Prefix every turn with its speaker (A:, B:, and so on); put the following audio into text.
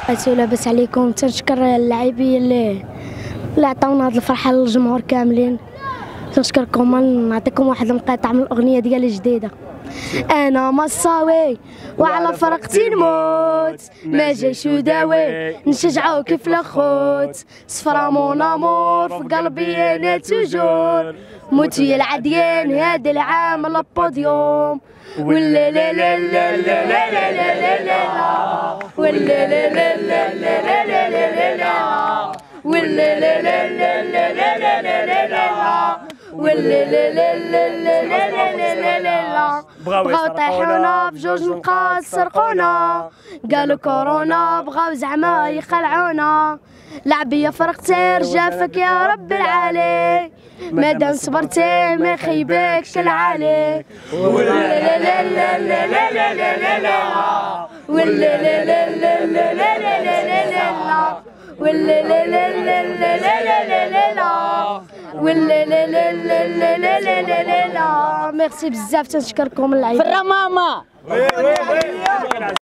A: لاباس عليكم؟ تنشكر اللاعبين اللي عطاونا هذه الفرحه للجمهور كاملين. تنشكركم. نعطيكم واحد المقطع من الاغنيه ديالي الجديده. انا مصاوي وعلى فرقتي نموت، ما جايش داوي نشجعو كيف الخوت، صفرا مون امور في قلبي انا توجور، موتي العديان هذا العام لابوديوم، ولا لا لا لا لا لا لا لا لا، ولا لا لا لا لا لا لا لا، ولا لا لا لا لا لا لا لا لا، ولا لا لا لا لا لا لا لا لا. بغاو يطيحونا بجوج نقاط سرقونا، قالوا كورونا بغاو زعما يخلعونا، لعبي يا فرقتي رجافك يا رب العالي، مادام صبرتي ما يخيبكش العالي، ولا لا لا لا لا لا لا لا لا، ولا لا لا لا لا لا لا لا لا، ولا لا لا لا لا لا لا لا لا، ولا لا لا لا لا لا لا لا لا. ميرسي بزاف، تنشكركم اللعيبه.
B: فرا ماما.